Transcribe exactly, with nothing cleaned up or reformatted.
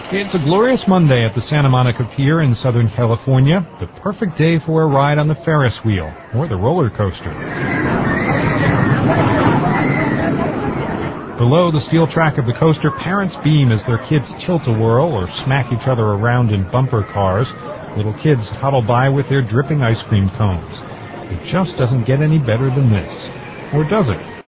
It's a glorious Monday at the Santa Monica Pier in Southern California. The perfect day for a ride on the Ferris wheel or the roller coaster. Below the steel track of the coaster, parents beam as their kids tilt-a-whirl or smack each other around in bumper cars. Little kids huddle by with their dripping ice cream cones. It just doesn't get any better than this. Or does it?